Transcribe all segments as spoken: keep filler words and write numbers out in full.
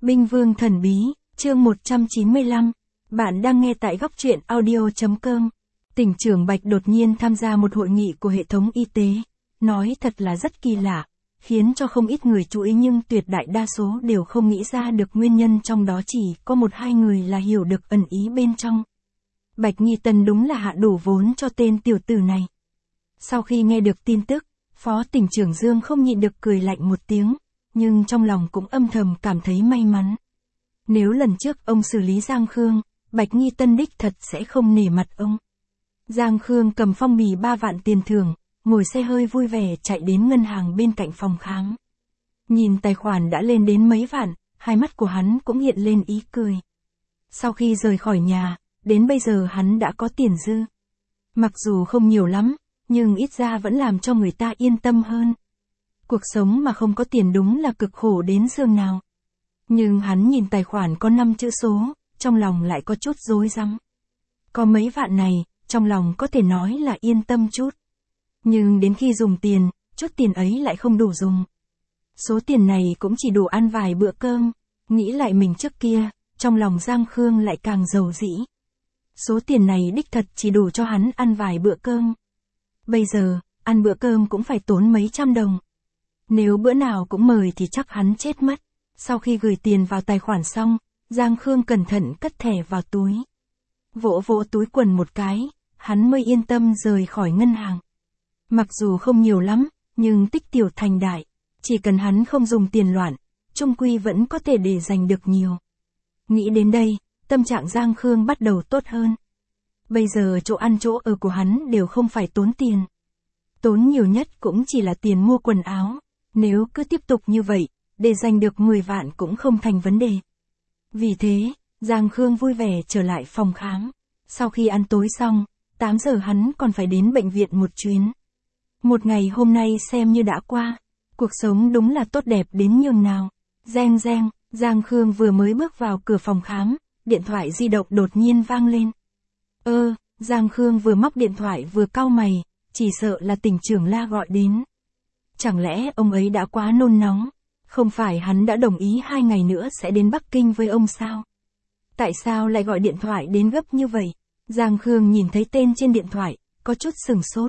Binh Vương Thần Bí, chương một trăm chín mươi lăm. Bạn đang nghe tại góc truyện audio chấm com. Tỉnh trưởng Bạch đột nhiên tham gia một hội nghị của hệ thống y tế. Nói thật là rất kỳ lạ, khiến cho không ít người chú ý nhưng tuyệt đại đa số đều không nghĩ ra được nguyên nhân, trong đó chỉ có một hai người là hiểu được ẩn ý bên trong. Bạch Nghi Tân đúng là hạ đủ vốn cho tên tiểu tử này. Sau khi nghe được tin tức, Phó tỉnh trưởng Dương không nhịn được cười lạnh một tiếng, nhưng trong lòng cũng âm thầm cảm thấy may mắn. Nếu lần trước ông xử lý Giang Khương, Bạch Nghi Tân đích thật sẽ không nể mặt ông. Giang Khương cầm phong bì ba vạn tiền thưởng, ngồi xe hơi vui vẻ chạy đến ngân hàng bên cạnh phòng khám. Nhìn tài khoản đã lên đến mấy vạn, hai mắt của hắn cũng hiện lên ý cười. Sau khi rời khỏi nhà, đến bây giờ hắn đã có tiền dư. Mặc dù không nhiều lắm, nhưng ít ra vẫn làm cho người ta yên tâm hơn. Cuộc sống mà không có tiền đúng là cực khổ đến giường nào. Nhưng hắn nhìn tài khoản có năm chữ số, trong lòng lại có chút rối rắm. Có mấy vạn này, trong lòng có thể nói là yên tâm chút. Nhưng đến khi dùng tiền, chút tiền ấy lại không đủ dùng. Số tiền này cũng chỉ đủ ăn vài bữa cơm. Nghĩ lại mình trước kia, trong lòng Giang Khương lại càng giàu dĩ. Số tiền này đích thật chỉ đủ cho hắn ăn vài bữa cơm. Bây giờ, ăn bữa cơm cũng phải tốn mấy trăm đồng. Nếu bữa nào cũng mời thì chắc hắn chết mất. Sau khi gửi tiền vào tài khoản xong, Giang Khương cẩn thận cất thẻ vào túi. Vỗ vỗ túi quần một cái, hắn mới yên tâm rời khỏi ngân hàng. Mặc dù không nhiều lắm, nhưng tích tiểu thành đại. Chỉ cần hắn không dùng tiền loạn, chung quy vẫn có thể để dành được nhiều. Nghĩ đến đây, tâm trạng Giang Khương bắt đầu tốt hơn. Bây giờ chỗ ăn chỗ ở của hắn đều không phải tốn tiền. Tốn nhiều nhất cũng chỉ là tiền mua quần áo. Nếu cứ tiếp tục như vậy, để dành được mười vạn cũng không thành vấn đề. Vì thế, Giang Khương vui vẻ trở lại phòng khám. Sau khi ăn tối xong, tám giờ hắn còn phải đến bệnh viện một chuyến. Một ngày hôm nay xem như đã qua. Cuộc sống đúng là tốt đẹp đến nhường nào. Reng reng, Giang Khương vừa mới bước vào cửa phòng khám, điện thoại di động đột nhiên vang lên. Ơ, Giang Khương vừa móc điện thoại vừa cau mày, chỉ sợ là tỉnh trưởng La gọi đến. Chẳng lẽ ông ấy đã quá nôn nóng? Không phải hắn đã đồng ý hai ngày nữa sẽ đến Bắc Kinh với ông sao? Tại sao lại gọi điện thoại đến gấp như vậy? Giang Khương nhìn thấy tên trên điện thoại, có chút sừng sốt.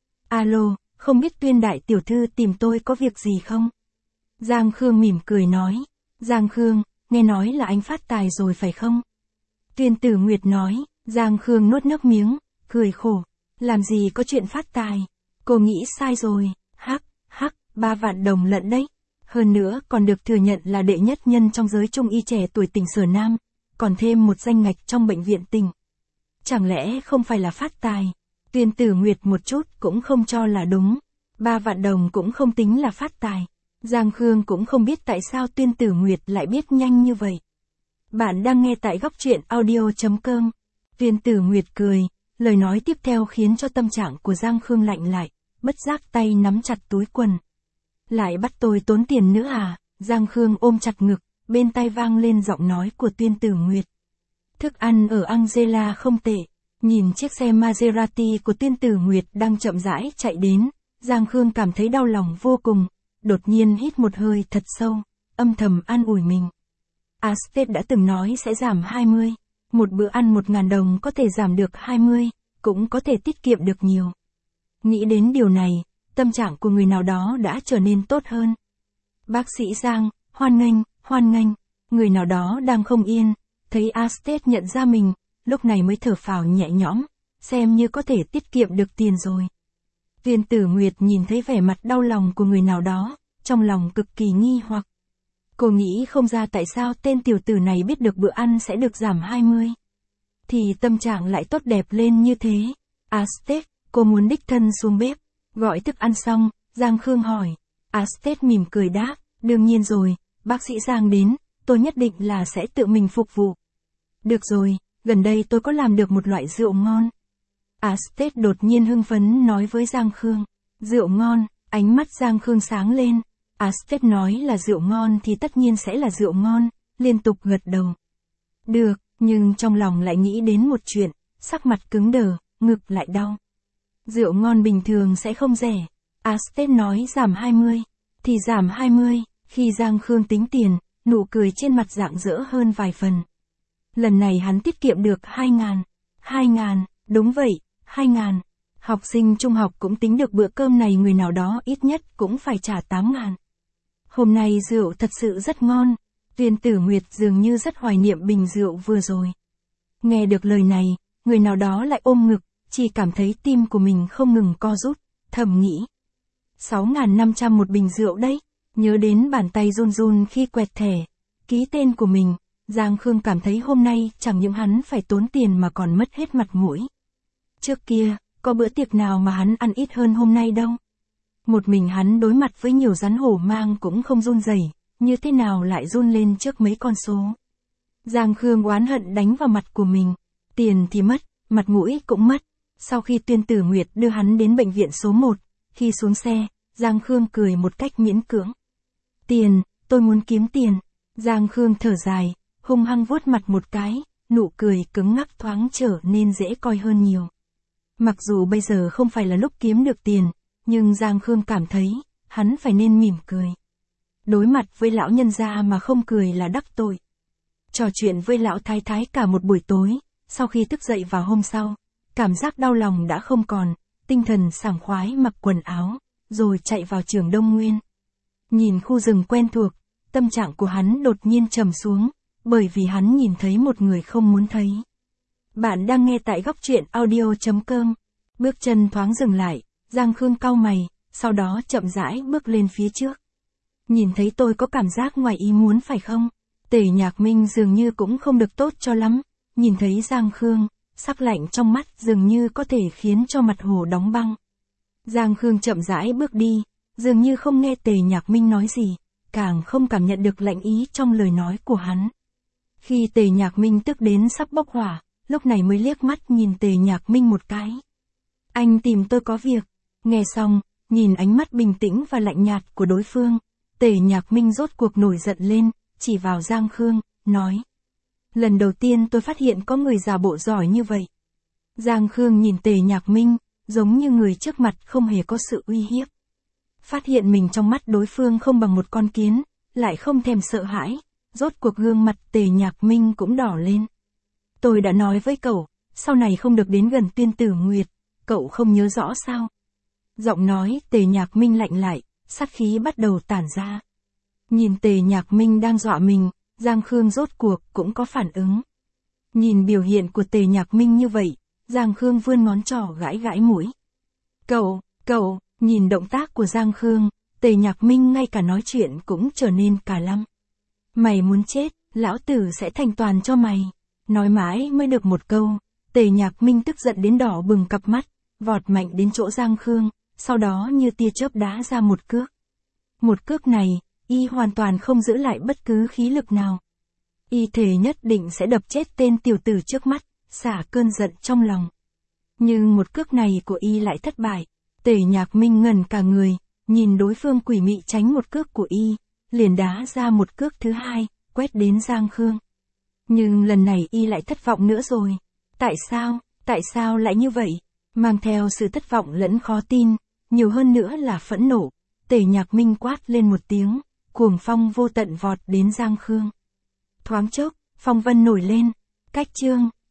Alo, không biết Tuyên đại tiểu thư tìm tôi có việc gì không? Giang Khương mỉm cười nói. Giang Khương, nghe nói là anh phát tài rồi phải không? Tuyên Tử Nguyệt nói. Giang Khương nuốt nước miếng, cười khổ. Làm gì có chuyện phát tài? Cô nghĩ sai rồi. Hắc, hắc, ba vạn đồng lận đấy. Hơn nữa còn được thừa nhận là đệ nhất nhân trong giới trung y trẻ tuổi tỉnh Sở Nam, còn thêm một danh ngạch trong bệnh viện tỉnh. Chẳng lẽ không phải là phát tài? Tuyên Tử Nguyệt một chút cũng không cho là đúng. Ba vạn đồng cũng không tính là phát tài. Giang Khương cũng không biết tại sao Tuyên Tử Nguyệt lại biết nhanh như vậy. Bạn đang nghe tại góc truyện audio chấm com. Tuyên Tử Nguyệt cười, lời nói tiếp theo khiến cho tâm trạng của Giang Khương lạnh lại, bất giác tay nắm chặt túi quần. Lại bắt tôi tốn tiền nữa à? Giang Khương ôm chặt ngực, bên tai vang lên giọng nói của Tuyên Tử Nguyệt. Thức ăn ở Angela không tệ. Nhìn chiếc xe Maserati của Tuyên Tử Nguyệt đang chậm rãi chạy đến, Giang Khương cảm thấy đau lòng vô cùng, đột nhiên hít một hơi thật sâu, âm thầm an ủi mình. Astet đã từng nói sẽ giảm hai mươi, một bữa ăn một ngàn đồng có thể giảm được hai mươi, cũng có thể tiết kiệm được nhiều. Nghĩ đến điều này, tâm trạng của người nào đó đã trở nên tốt hơn. Bác sĩ Giang, hoan nghênh, hoan nghênh, người nào đó đang không yên, thấy Astet nhận ra mình, lúc này mới thở phào nhẹ nhõm, xem như có thể tiết kiệm được tiền rồi. Tuyên Tử Nguyệt nhìn thấy vẻ mặt đau lòng của người nào đó, trong lòng cực kỳ nghi hoặc. Cô nghĩ không ra tại sao tên tiểu tử này biết được bữa ăn sẽ được giảm hai mươi. Thì tâm trạng lại tốt đẹp lên như thế. Astet, cô muốn đích thân xuống bếp, gọi thức ăn xong, Giang Khương hỏi. Astet mỉm cười đáp, đương nhiên rồi, bác sĩ Giang đến, tôi nhất định là sẽ tự mình phục vụ. Được rồi, gần đây tôi có làm được một loại rượu ngon. Astet đột nhiên hưng phấn nói với Giang Khương. Rượu ngon, ánh mắt Giang Khương sáng lên. Astet nói là rượu ngon thì tất nhiên sẽ là rượu ngon, liên tục gật đầu. Được, nhưng trong lòng lại nghĩ đến một chuyện, sắc mặt cứng đờ, ngực lại đau. Rượu ngon bình thường sẽ không rẻ. Astet nói giảm hai mươi, thì giảm hai mươi, khi Giang Khương tính tiền, nụ cười trên mặt rạng rỡ hơn vài phần. Lần này hắn tiết kiệm được hai ngàn. Hai ngàn, đúng vậy, hai ngàn. Học sinh trung học cũng tính được bữa cơm này người nào đó ít nhất cũng phải trả tám ngàn. Hôm nay rượu thật sự rất ngon. Viên Tử Nguyệt dường như rất hoài niệm bình rượu vừa rồi. Nghe được lời này, người nào đó lại ôm ngực, chỉ cảm thấy tim của mình không ngừng co rút, thầm nghĩ. sáu nghìn năm trăm một bình rượu đấy, nhớ đến bàn tay run run khi quẹt thẻ, ký tên của mình, Giang Khương cảm thấy hôm nay chẳng những hắn phải tốn tiền mà còn mất hết mặt mũi. Trước kia, có bữa tiệc nào mà hắn ăn ít hơn hôm nay đâu. Một mình hắn đối mặt với nhiều rắn hổ mang cũng không run rẩy, như thế nào lại run lên trước mấy con số. Giang Khương oán hận đánh vào mặt của mình, tiền thì mất, mặt mũi cũng mất. Sau khi Tuyên Tử Nguyệt đưa hắn đến bệnh viện số một, khi xuống xe, Giang Khương cười một cách miễn cưỡng. Tiền, tôi muốn kiếm tiền. Giang Khương thở dài, hung hăng vuốt mặt một cái, nụ cười cứng ngắc thoáng trở nên dễ coi hơn nhiều. Mặc dù bây giờ không phải là lúc kiếm được tiền, nhưng Giang Khương cảm thấy, hắn phải nên mỉm cười. Đối mặt với lão nhân gia mà không cười là đắc tội. Trò chuyện với lão thái thái cả một buổi tối, sau khi thức dậy vào hôm sau, cảm giác đau lòng đã không còn, tinh thần sảng khoái mặc quần áo, rồi chạy vào trường Đông Nguyên. Nhìn khu rừng quen thuộc, tâm trạng của hắn đột nhiên trầm xuống, bởi vì hắn nhìn thấy một người không muốn thấy. Bạn đang nghe tại góc truyện audio chấm com. Bước chân thoáng dừng lại, Giang Khương cau mày, sau đó chậm rãi bước lên phía trước. Nhìn thấy tôi có cảm giác ngoài ý muốn phải không? Tề Nhạc Minh dường như cũng không được tốt cho lắm, nhìn thấy Giang Khương, sắc lạnh trong mắt dường như có thể khiến cho mặt hồ đóng băng. Giang Khương chậm rãi bước đi, dường như không nghe Tề Nhạc Minh nói gì, càng không cảm nhận được lạnh ý trong lời nói của hắn. Khi Tề Nhạc Minh tức đến sắp bốc hỏa, lúc này mới liếc mắt nhìn Tề Nhạc Minh một cái. Anh tìm tôi có việc. Nghe xong, nhìn ánh mắt bình tĩnh và lạnh nhạt của đối phương, Tề Nhạc Minh rốt cuộc nổi giận lên, chỉ vào Giang Khương, nói. Lần đầu tiên tôi phát hiện có người giả bộ giỏi như vậy. Giang Khương nhìn Tề Nhạc Minh, giống như người trước mặt không hề có sự uy hiếp. Phát hiện mình trong mắt đối phương không bằng một con kiến, lại không thèm sợ hãi, rốt cuộc gương mặt Tề Nhạc Minh cũng đỏ lên. Tôi đã nói với cậu, sau này không được đến gần Tuyên Tử Nguyệt, cậu không nhớ rõ sao? Giọng nói Tề Nhạc Minh lạnh lại, sát khí bắt đầu tản ra. Nhìn Tề Nhạc Minh đang dọa mình, Giang Khương rốt cuộc cũng có phản ứng. Nhìn biểu hiện của Tề Nhạc Minh như vậy, Giang Khương vươn ngón trỏ gãi gãi mũi. Cậu, cậu, nhìn động tác của Giang Khương, Tề Nhạc Minh ngay cả nói chuyện cũng trở nên cả lăm. Mày muốn chết, lão tử sẽ thành toàn cho mày. Nói mãi mới được một câu, Tề Nhạc Minh tức giận đến đỏ bừng cặp mắt, vọt mạnh đến chỗ Giang Khương, sau đó như tia chớp đá ra một cước. Một cước này, y hoàn toàn không giữ lại bất cứ khí lực nào. Y thề nhất định sẽ đập chết tên tiểu tử trước mắt, xả cơn giận trong lòng. Nhưng một cước này của y lại thất bại. Tề Nhạc Minh ngẩn cả người, nhìn đối phương quỷ mị tránh một cước của y, liền đá ra một cước thứ hai, quét đến Giang Khương. Nhưng lần này y lại thất vọng nữa rồi. Tại sao, tại sao lại như vậy? Mang theo sự thất vọng lẫn khó tin, nhiều hơn nữa là phẫn nộ. Tề Nhạc Minh quát lên một tiếng, cuồng phong vô tận vọt đến Giang Khương. Thoáng chốc, phong vân nổi lên, cách chương.